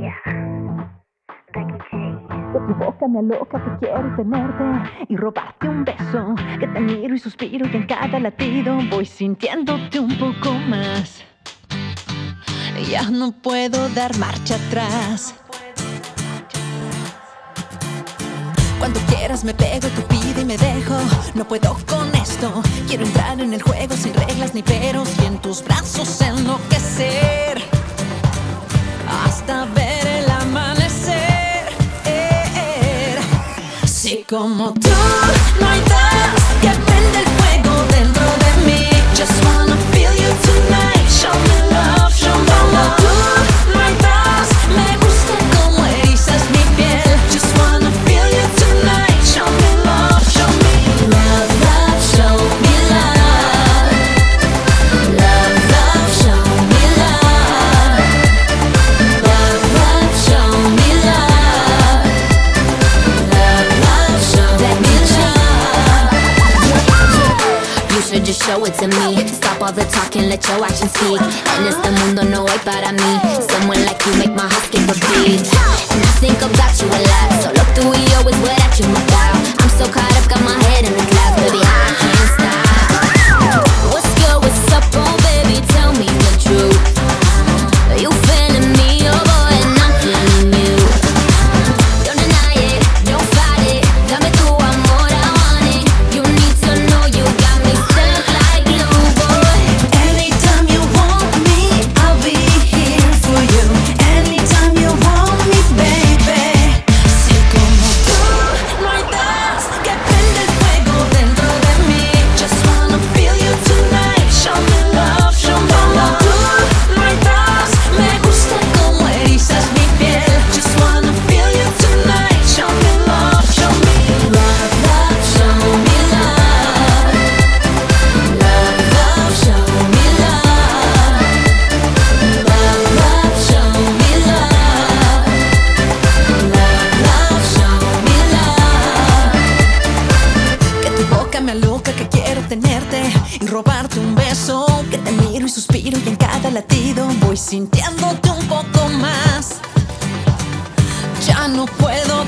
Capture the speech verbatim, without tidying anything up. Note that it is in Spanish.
Que tu boca me aloca, que quiero tenerte y robarte un beso. Que te miro y suspiro y en cada latido voy sintiéndote un poco más. Ya no puedo dar marcha atrás. Cuando quieras me pego, tú pide y me dejo. No puedo con esto. Quiero entrar en el juego sin reglas ni peros y en tus brazos enloquecer hasta ver el amanecer. Si como tú no hay dos que prende el fuego dentro de mí. Just wanna feel you tonight. Show me love, show me love. Como tú no hay dos, me gusta como erizas mi piel. Just wanna feel you tonight. Show me love, show me love, love, show me love. Love, love, show me love. Love, love, show me love. Love, love, show me love. You should just show it to me. Stop all the talking, let your actions speak. En este mundo no hay para mí. Someone like you make my heart skip a beat. And I think about you a lot. Solo tú y yo is what I dream about. I'm so caught up, got my head in the clouds. Baby, I can't stop. What's good, what's up, oh baby, tell me the truth. You feeling me, oh boy, and I'm feeling you. Don't deny it, don't fight it. Dame tu amor, I want it. You need to know you got me stuck like glue, boy. Anytime you want me, I'll be here for you. Anytime you want me, baby. Si como tú no hay dos que prende el fuego dentro de mí. Just wanna feel you tonight. Show me love, show me love. Como tú no hay dos, me gusta como erizas mi piel. Just wanna feel you tonight. Show me love, show me love, love, show me love. Love, love, show me love. Love, love, show me love. Love, love, show me love. Que tu boca me aloca, que quiero tenerte y robarte un beso. Que te miro y suspiro y en cada latido voy sintiéndote un poco más. Ya no puedo